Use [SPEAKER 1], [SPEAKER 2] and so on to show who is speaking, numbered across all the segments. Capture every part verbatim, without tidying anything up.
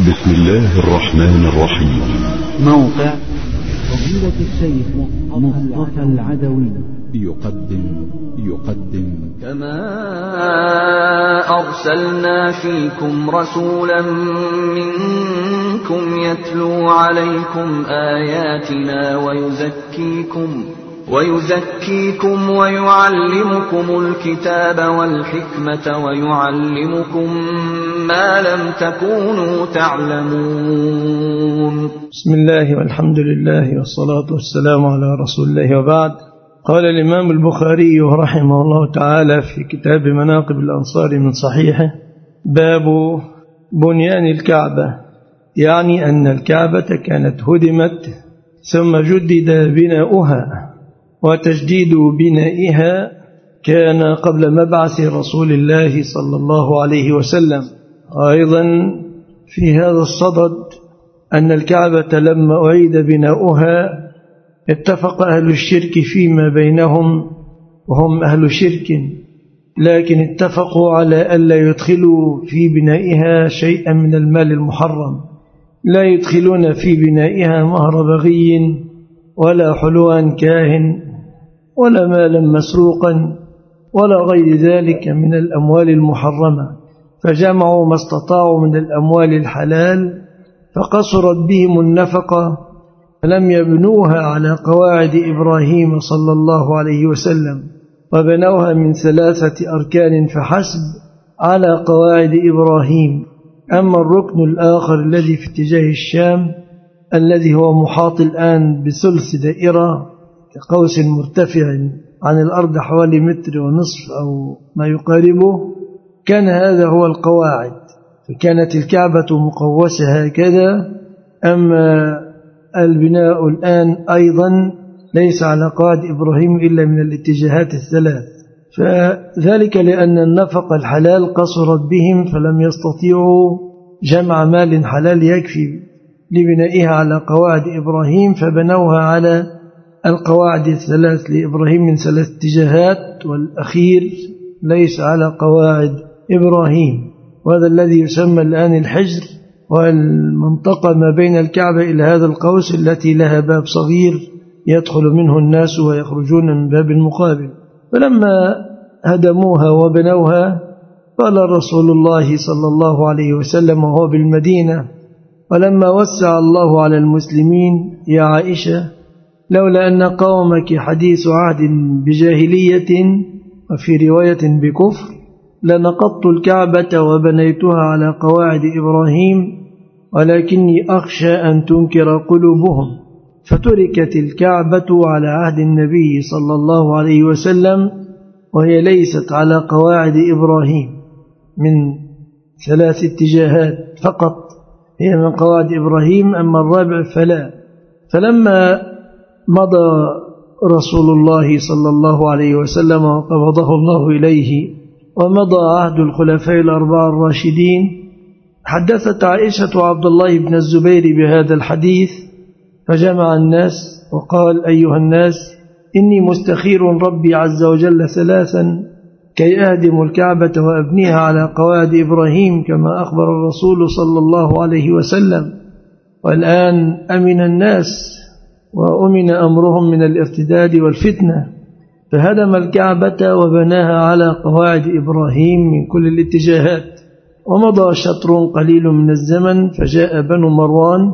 [SPEAKER 1] بسم الله الرحمن الرحيم.
[SPEAKER 2] موقع فضيلة الشيخ مصطفى العدوي يقدم يقدم
[SPEAKER 3] كما أرسلنا فيكم رسولا منكم يتلو عليكم آياتنا ويزكيكم ويزكيكم ويعلمكم الكتاب والحكمة ويعلمكم ما لم تكونوا تعلمون.
[SPEAKER 4] بسم الله والحمد لله والصلاة والسلام على رسول الله، وبعد. قال الإمام البخاري رحمه الله تعالى في كتاب مناقب الأنصار من صحيحه: باب بنيان الكعبة، يعني أن الكعبة كانت هدمت ثم جدد بناؤها، وتجديد بنائها كان قبل مبعث رسول الله صلى الله عليه وسلم. أيضا في هذا الصدد أن الكعبة لما أعيد بناؤها اتفق أهل الشرك فيما بينهم، وهم أهل شرك، لكن اتفقوا على ألا يدخلوا في بنائها شيئا من المال المحرم، لا يدخلون في بنائها مهر بغي ولا حلوا كاهن ولا مالا مسروقا ولا غير ذلك من الأموال المحرمة، فجمعوا ما استطاعوا من الأموال الحلال، فقصرت بهم النفقة، فلم يبنوها على قواعد إبراهيم صلى الله عليه وسلم، وبنوها من ثلاثة أركان فحسب على قواعد إبراهيم. أما الركن الآخر الذي في اتجاه الشام، الذي هو محاط الآن بثلث دائرة كقوس مرتفع عن الأرض حوالي متر ونصف أو ما يقاربه، كان هذا هو القواعد، فكانت الكعبة مقوسة هكذا. أما البناء الآن أيضا ليس على قواعد إبراهيم إلا من الاتجاهات الثلاث، فذلك لأن النفق الحلال قصرت بهم، فلم يستطيعوا جمع مال حلال يكفي لبنائها على قواعد إبراهيم، فبنوها على القواعد الثلاث لإبراهيم من ثلاث اتجاهات، والأخير ليس على قواعد إبراهيم، وهذا الذي يسمى الآن الحجر، والمنطقة ما بين الكعبة إلى هذا القوس التي لها باب صغير يدخل منه الناس ويخرجون من باب المقابل. فلما هدموها وبنوها قال رسول الله صلى الله عليه وسلم وهو بالمدينة: ولما وسع الله على المسلمين يا عائشة، لولا أن قومك حديث عهد بجاهلية وفي رواية بكفر لنقضت الكعبة وبنيتها على قواعد إبراهيم، ولكني أخشى أن تنكر قلوبهم، فتركت الكعبة على عهد النبي صلى الله عليه وسلم، وهي ليست على قواعد إبراهيم من ثلاث اتجاهات فقط، هي من قواعد إبراهيم، أما الرابع فلا. فلما مضى رسول الله صلى الله عليه وسلم وقبضه الله إليه ومضى عهد الخلفاء الأربعة الراشدين، حدثت عائشة عبد الله بن الزبير بهذا الحديث، فجمع الناس وقال: أيها الناس، إني مستخير ربي عز وجل ثلاثا كي أهدم الكعبة وأبنيها على قواعد إبراهيم كما أخبر الرسول صلى الله عليه وسلم. والآن أمن الناس وأمن أمرهم من الارتداد والفتنة، فهدم الكعبة وبناها على قواعد إبراهيم من كل الاتجاهات. ومضى شطر قليل من الزمن، فجاء بنو مروان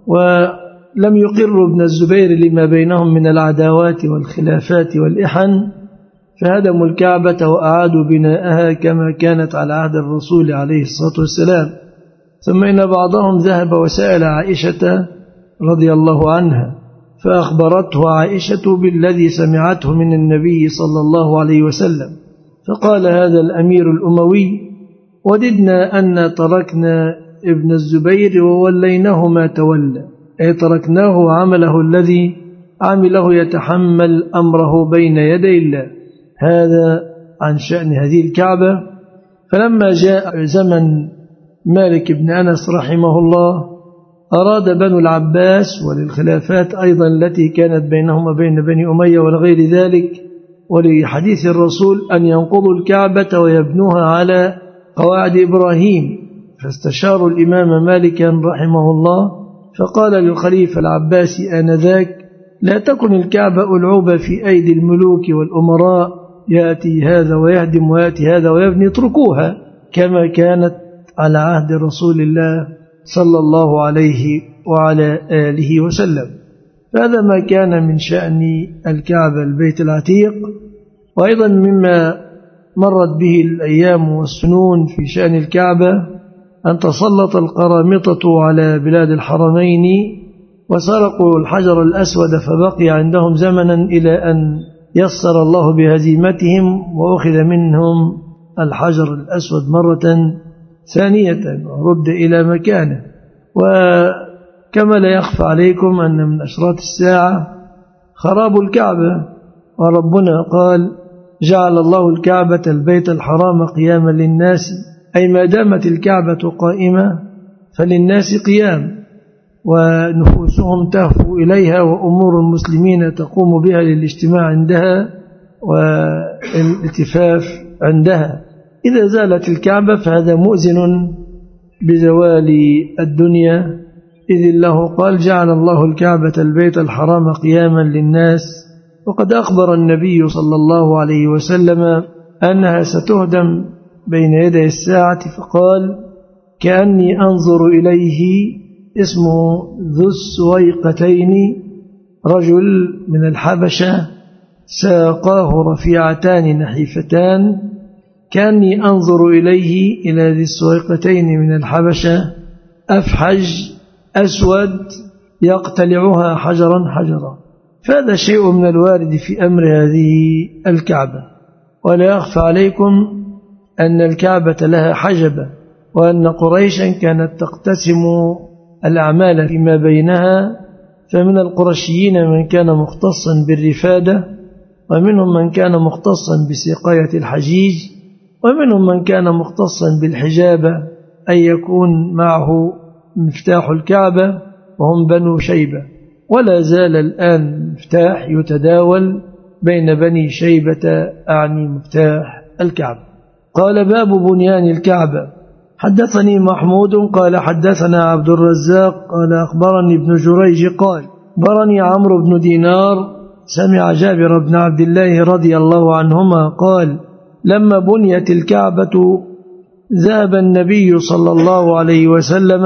[SPEAKER 4] ولم يقروا ابن الزبير لما بينهم من العداوات والخلافات والإحن، فهدموا الكعبة وأعادوا بناءها كما كانت على عهد الرسول عليه الصلاة والسلام. ثم إن بعضهم ذهب وسأل عائشة رضي الله عنها، فأخبرته عائشة بالذي سمعته من النبي صلى الله عليه وسلم، فقال هذا الأمير الأموي: وددنا أن تركنا ابن الزبير ووليناه ما تولى، أي تركناه عمله الذي عمله يتحمل أمره بين يدي الله. هذا عن شأن هذه الكعبة. فلما جاء زمن مالك بن أنس رحمه الله، أراد بنو العباس وللخلافات أيضا التي كانت بينهم وبين بني أمية ولغير ذلك ولحديث الرسول أن ينقضوا الكعبة ويبنوها على قواعد إبراهيم، فاستشاروا الإمام مالكا رحمه الله فقال للخليفة العباسي آنذاك: لا تكن الكعبة ألعوبة في أيدي الملوك والأمراء، يأتي هذا ويهدم ويأتي هذا ويبني، اتركوها كما كانت على عهد رسول الله صلى الله عليه وعلى آله وسلم. فهذا ما كان من شأن الكعبة البيت العتيق. وأيضا مما مرت به الأيام والسنون في شأن الكعبة أن تسلط القرامطة على بلاد الحرمين وسرقوا الحجر الأسود، فبقي عندهم زمنا إلى أن يسر الله بهزيمتهم وأخذ منهم الحجر الأسود مرة ثانية ورد إلى مكانه. وكما لا يخفى عليكم أن من أشراط الساعة خراب الكعبة، وربنا قال: جعل الله الكعبة البيت الحرام قياما للناس، أي ما دامت الكعبة قائمة فللناس قيام، ونفوسهم تهفو إليها، وأمور المسلمين تقوم بها للاجتماع عندها والالتفاف عندها. إذا زالت الكعبة فهذا مؤذن بزوال الدنيا، إذ الله قال: جعل الله الكعبة البيت الحرام قياما للناس. وقد أخبر النبي صلى الله عليه وسلم أنها ستهدم بين يدي الساعة، فقال: كأني أنظر إليه، اسمه ذو السويقتين، رجل من الحبشة ساقاه رفيعتان نحيفتان، كأني أنظر إليه إلى ذي السويقتين من الحبشة، أفحج أسود يقتلعها حجرا حجرا. فهذا شيء من الوارد في أمر هذه الكعبة. ولا يخفى عليكم أن الكعبة لها حجبة، وأن قريشا كانت تقتسم الأعمال فيما بينها، فمن القرشيين من كان مختصا بالرفادة، ومنهم من كان مختصا بسقاية الحجيج، ومنهم من كان مختصا بالحجابة، أن يكون معه مفتاح الكعبة، وهم بنو شيبة. ولا زال الآن مفتاح يتداول بين بني شيبة، أعني مفتاح الكعبة. قال: باب بنيان الكعبة. حدثني محمود قال حدثنا عبد الرزاق قال أخبرني ابن جريج قال أخبرني عمرو بن دينار سمع جابر بن عبد الله رضي الله عنهما قال: لما بنيت الكعبة ذهب النبي صلى الله عليه وسلم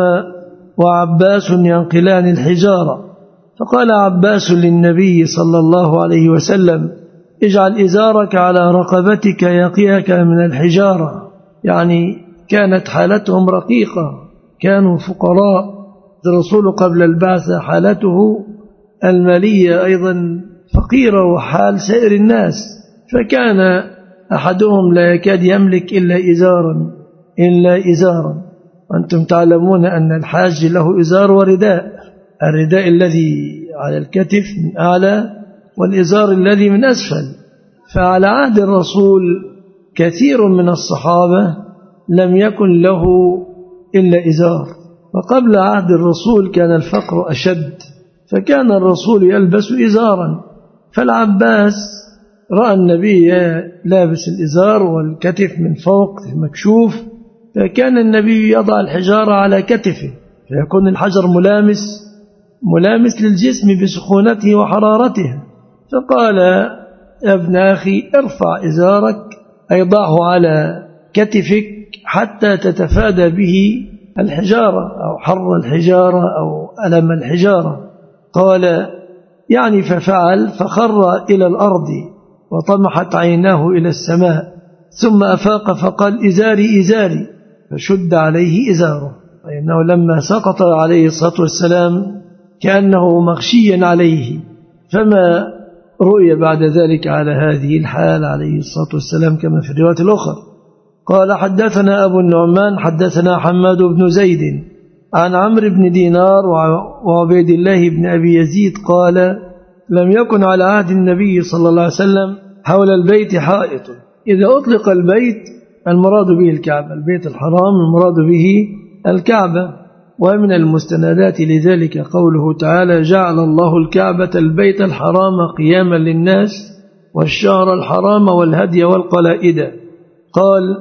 [SPEAKER 4] وعباس ينقلان الحجارة، فقال عباس للنبي صلى الله عليه وسلم: اجعل إزارك على رقبتك يقيك من الحجارة. يعني كانت حالتهم رقيقة، كانوا فقراء. الرسول قبل البعثة حالته المالية أيضا فقيرة، وحال سائر الناس، فكان أحدهم لا يكاد يملك إلا إزارا إلا إزارا وأنتم تعلمون أن الحاج له إزار ورداء، الرداء الذي على الكتف من أعلى، والإزار الذي من أسفل. فعلى عهد الرسول كثير من الصحابة لم يكن له إلا إزار، وقبل عهد الرسول كان الفقر أشد، فكان الرسول يلبس إزارا. فالعباس رأى النبي لابس الإزار والكتف من فوق مكشوف، فكان النبي يضع الحجارة على كتفه، فيكون الحجر ملامس ملامس للجسم بسخونته وحرارته. فقال: يا ابن أخي ارفع إزارك، أي ضعه على كتفك حتى تتفادى به الحجارة أو حر الحجارة أو ألم الحجارة. قال: يعني ففعل، فخر إلى الأرض وطمحت عيناه إلى السماء، ثم أفاق فقال: إزاري إزاري، فشد عليه إزاره، فإنه لما سقط عليه الصلاة والسلام كأنه مغشيا عليه، فما رؤي بعد ذلك على هذه الحال عليه الصلاة والسلام كما في الرواية الأخرى. قال: حدثنا أبو النعمان حدثنا حماد بن زيد عن عمرو بن دينار وعبيد الله بن أبي يزيد قال: لم يكن على عهد النبي صلى الله عليه وسلم حول البيت حائط. إذا أطلق البيت المراد به الكعبة، البيت الحرام المراد به الكعبة. ومن المستندات لذلك قوله تعالى: جعل الله الكعبة البيت الحرام قياما للناس والشهر الحرام والهدي والقلائد. قال: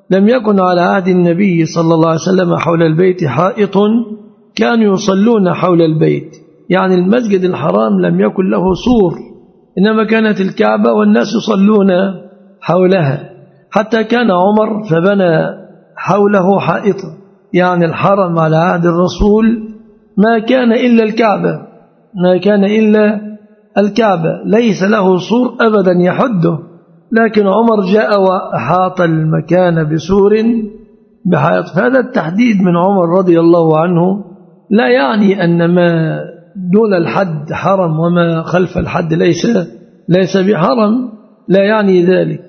[SPEAKER 4] لم يكن على عهد النبي صلى الله عليه وسلم حول البيت حائط كانوا يصلون حول البيت، يعني المسجد الحرام لم يكن له سور، إنما كانت الكعبة والناس يصلون حولها، حتى كان عمر فبنى حوله حائطا، يعني الحرم على عهد الرسول ما كان إلا الكعبة، ما كان إلا الكعبة، ليس له سور أبدا يحده، لكن عمر جاء وأحاط المكان بسور بحائط. هذا التحديد من عمر رضي الله عنه لا يعني أن ما دون الحد حرم وما خلف الحد ليس ليس بحرم، لا يعني ذلك.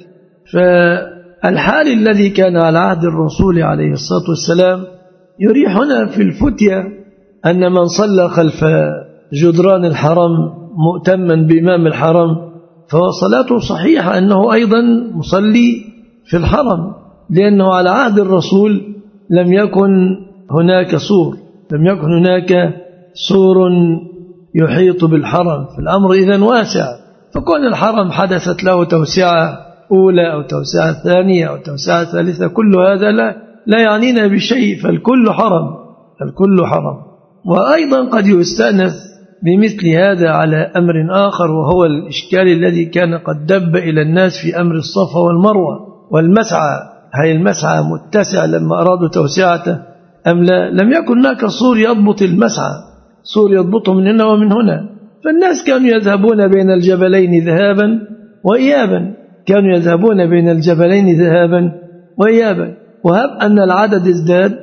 [SPEAKER 4] فالحال الذي كان على عهد الرسول عليه الصلاة والسلام يريحنا في الفتية أن من صلى خلف جدران الحرم مؤتما بإمام الحرم فهو صلاته صحيحة، أنه أيضا مصلي في الحرم، لأنه على عهد الرسول لم يكن هناك سور، لم يكن هناك سور يحيط بالحرم، فالأمر إذن واسع. فكون الحرم حدثت له توسعة أولى أو توسعة ثانية أو توسعة ثالثة، كل هذا لا, لا يعنينا بشيء، فالكل حرم، فالكل حرم. وأيضا قد يستأنس بمثل هذا على أمر آخر، وهو الإشكال الذي كان قد دب إلى الناس في أمر الصفا والمروة والمسعى، هل المسعى متسع لما أرادوا توسعته أم لا؟ لم يكن هناك سور يضبط المسعى، سور يضبطه من هنا ومن هنا، فالناس كانوا يذهبون بين الجبلين ذهابا وإيابا، كانوا يذهبون بين الجبلين ذهابا وإيابا. وهب أن العدد ازداد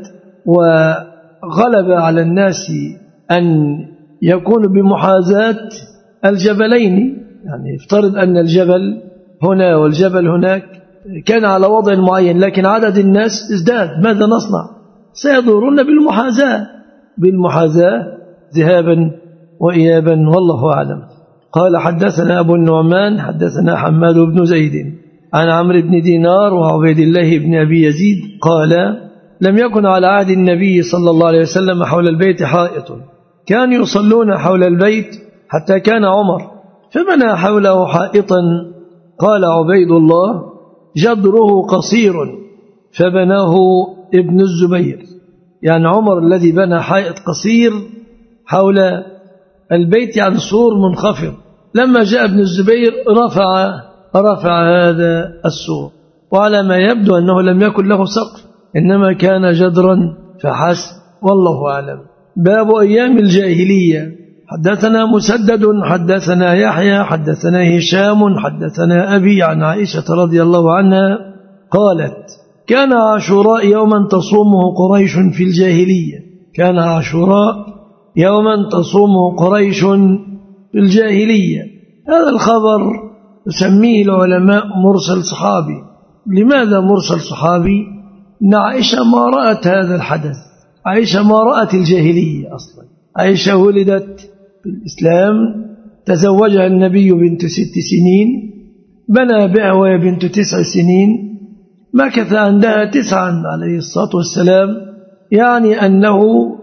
[SPEAKER 4] وغلب على الناس أن يكون بمحاذاة الجبلين، يعني افترض أن الجبل هنا والجبل هناك كان على وضع معين، لكن عدد الناس ازداد، ماذا نصنع؟ سيدورون بالمحاذاة بالمحاذاة ذهابا وإيابا، والله أعلم. قال حدثنا أبو النعمان حدثنا حماد بن زيد عن عمرو بن دينار وعبيد الله بن أبي يزيد قال لم يكن على عهد النبي صلى الله عليه وسلم حول البيت حائط، كانوا يصلون حول البيت حتى كان عمر فبنى حوله حائطا. قال عبيد الله جدره قصير فبناه ابن الزبير، يعني عمر الذي بنى حائط قصير حول البيت، يعني سور منخفض، لما جاء ابن الزبير رفع رفع هذا السور، وعلى ما يبدو أنه لم يكن له سقف، إنما كان جدرا فحسب، والله أعلم. باب أيام الجاهلية. حدثنا مسدد حدثنا يحيى حدثنا هشام حدثنا أبي عن عائشة رضي الله عنها قالت كان عاشوراء يوما تصومه قريش في الجاهلية، كان عاشوراء يوما تصومه قريش في الجاهلية. هذا الخبر يسميه العلماء مرسل صحابي. لماذا مرسل صحابي؟ إن عائشة ما رأت هذا الحدث، عائشة ما رأت الجاهلية أصلا. عائشة ولدت في الإسلام، تزوجها النبي بنت ست سنين، بنى بها وهي بنت تسع سنين، مكث عندها تسعا عليه الصلاة والسلام، يعني أنه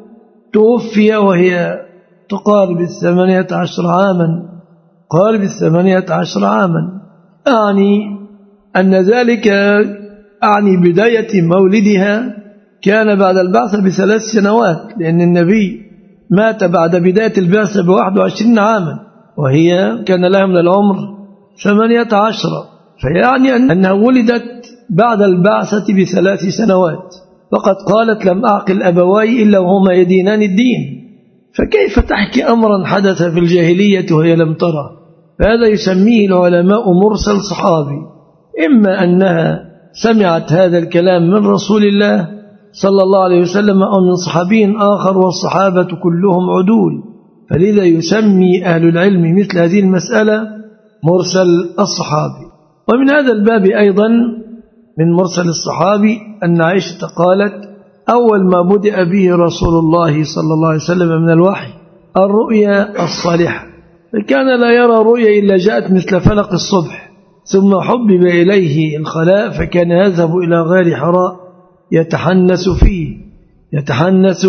[SPEAKER 4] توفي وهي تقارب الثمانية عشر عاما، قارب الثمانية عشر عاما، أعني أن ذلك أعني بداية مولدها كان بعد البعثة بثلاث سنوات، لأن النبي مات بعد بداية البعثة بواحد وعشرين عاما، وهي كان لها من العمر ثمانية عشر، فيعني أنها ولدت بعد البعثة بثلاث سنوات. فقد قالت لم أعقل أبواي إلا وهما يدينان الدين، فكيف تحكي أمرا حدث في الجاهلية وهي لم تره؟ فهذا يسميه العلماء مرسل صحابي، إما أنها سمعت هذا الكلام من رسول الله صلى الله عليه وسلم أو من صحابي آخر، والصحابة كلهم عدول، فلذا يسمي أهل العلم مثل هذه المسألة مرسل الصحابي. ومن هذا الباب أيضا من مرسل الصحابي أن عائشة قالت أول ما بدأ به رسول الله صلى الله عليه وسلم من الوحي الرؤيا الصالحة، فكان لا يرى رؤيا إلا جاءت مثل فلق الصبح، ثم حبب إليه الخلاء فكان يذهب إلى غار حراء يتحنس فيه يتحنس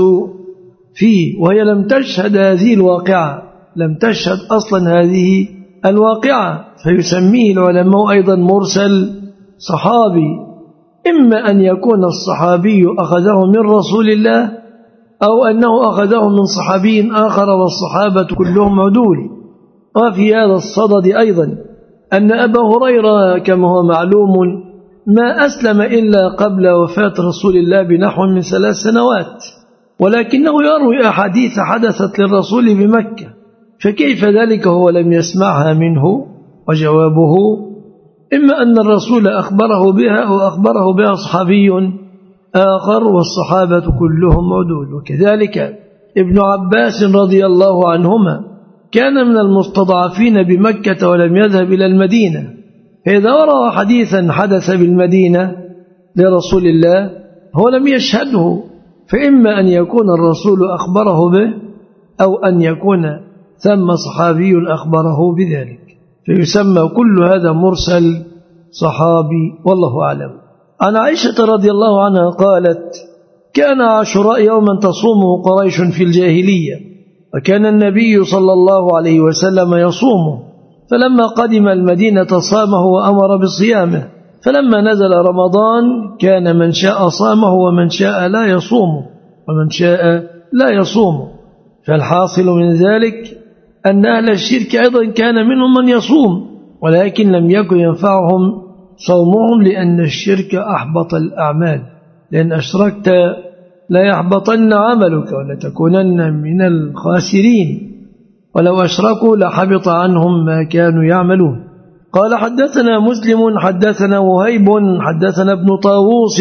[SPEAKER 4] فيه وهي لم تشهد هذه الواقعة، لم تشهد أصلا هذه الواقعة، فيسميه العلماء أيضا مرسل صحابي. إما أن يكون الصحابي أخذه من رسول الله أو أنه أخذه من صحابي آخر والصحابة كلهم عدول. وفي هذا الصدد أيضا أن أبا هريرة كما هو معلوم ما أسلم إلا قبل وفاة رسول الله بنحو من ثلاث سنوات، ولكنه يروي أحاديث حدثت للرسول بمكة، فكيف ذلك هو لم يسمعها منه؟ وجوابه إما أن الرسول أخبره بها أو أخبره بها صحابي آخر والصحابة كلهم عدول. وكذلك ابن عباس رضي الله عنهما كان من المستضعفين بمكة ولم يذهب إلى المدينة، فإذا روى حديثا حدث بالمدينة لرسول الله هو لم يشهده، فإما أن يكون الرسول أخبره به أو أن يكون ثم صحابي أخبره بذلك، فيسمى كل هذا مرسل صحابي والله أعلم. عن عائشة رضي الله عنها قالت: كان عاشوراء يوما تصومه قريش في الجاهلية، وكان النبي صلى الله عليه وسلم يصومه، فلما قدم المدينة صامه وأمر بصيامه، فلما نزل رمضان كان من شاء صامه ومن شاء لا يصومه ومن شاء لا يصومه. فالحاصل من ذلك أن أهل الشرك أيضا كان منهم من يصوم، ولكن لم يكن ينفعهم صومهم لأن الشرك أحبط الأعمال، لأن أشركت لا يحبطن عملك ولتكونن من الخاسرين، ولو أشركوا لحبط عنهم ما كانوا يعملون. قال: حدثنا مسلم حدثنا وهيب حدثنا ابن طاووس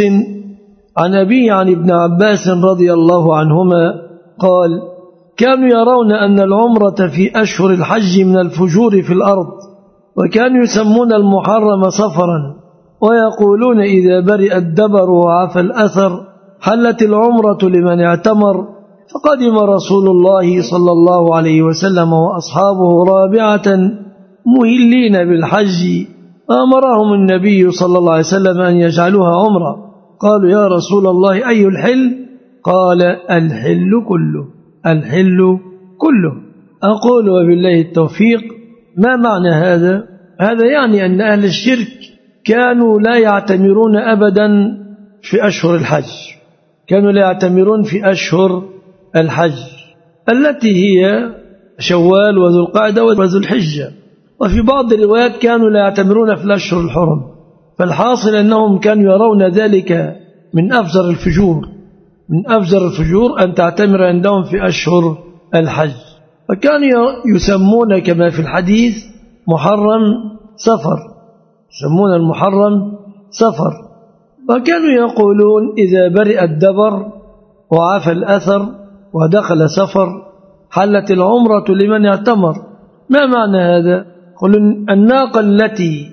[SPEAKER 4] عن أبي عن ابن عباس رضي الله عنهما قال: كانوا يرون أن العمرة في أشهر الحج من الفجور في الأرض، وكانوا يسمون المحرم صفرا، ويقولون إذا برئ الدبر وعفى الأثر حلت العمرة لمن اعتمر. فقدم رسول الله صلى الله عليه وسلم وأصحابه رابعة مهلين بالحج، أمرهم النبي صلى الله عليه وسلم أن يجعلوها عمرة. قالوا: يا رسول الله أي الحل؟ قال: الحل كله، الحل كله. أقول وبالله التوفيق. ما معنى هذا؟ هذا يعني أن أهل الشرك كانوا لا يعتمرون أبدا في أشهر الحج، كانوا لا يعتمرون في أشهر الحج التي هي شوال وذو القعدة وذو الحجة، وفي بعض الروايات كانوا لا يعتمرون في الأشهر الحرم. فالحاصل أنهم كانوا يرون ذلك من أفجر الفجور، من أفجر الفجور أن تعتمر عندهم في أشهر الحج، فكانوا يسمون كما في الحديث محرم سفر، يسمون المحرم سفر. وكانوا يقولون إذا برئ الدبر وعفى الأثر ودخل سفر حلت العمرة لمن اعتمر. ما معنى هذا؟ قلوا الناقة التي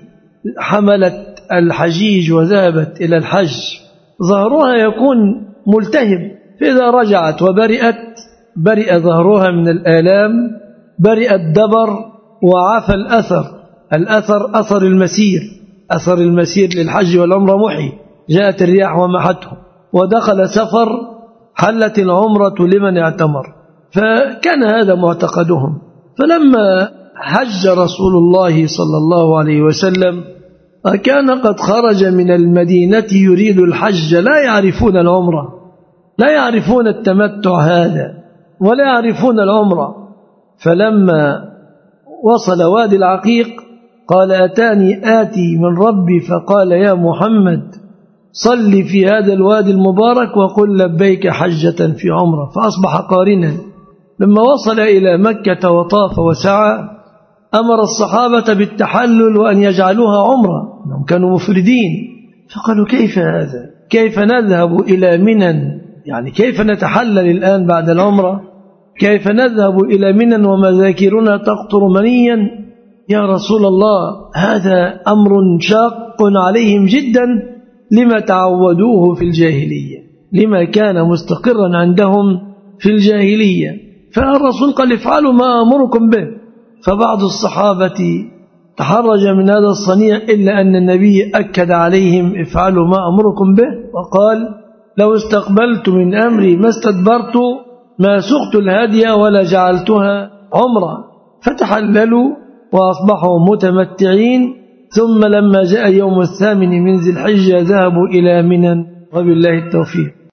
[SPEAKER 4] حملت الحجيج وذهبت إلى الحج ظهرها يكون ملتهب، فإذا رجعت وبرئت برئ ظهرها من الآلام، برئ الدبر وعفى الأثر. الأثر أثر المسير، أثر المسير للحج والعمرة محي، جاءت الرياح ومحته. ودخل سفر حلت العمرة لمن اعتمر. فكان هذا معتقدهم. فلما حج رسول الله صلى الله عليه وسلم كان قد خرج من المدينة يريد الحج، لا يعرفون العمرة، لا يعرفون التمتع هذا ولا يعرفون العمرة. فلما وصل وادي العقيق قال: أتاني آتي من ربي فقال: يا محمد صل في هذا الوادي المبارك وقل لبيك حجة في عمرة، فأصبح قارنا. لما وصل إلى مكة وطاف وسعى أمر الصحابة بالتحلل وأن يجعلوها عمرة، أنهم كانوا مفردين. فقالوا: كيف هذا؟ كيف نذهب إلى منى؟ يعني كيف نتحلل الآن بعد العمرة؟ كيف نذهب إلى منى ومذاكرنا تقطر منيا؟ يا رسول الله هذا أمر شاق عليهم جدا لما تعودوه في الجاهلية، لما كان مستقرا عندهم في الجاهلية. فالرسول قال: افعلوا ما أمركم به. فبعض الصحابة تحرج من هذا الصنيع، إلا أن النبي أكد عليهم: افعلوا ما أمركم به، وقال: لو استقبلت من أمري ما استدبرت ما سقت الهدي ولا جعلتها عمرة. فتحللوا وأصبحوا متمتعين، ثم لما جاء يوم الثامن من ذي الحجة ذهبوا إلى منى وبالله التوفيق.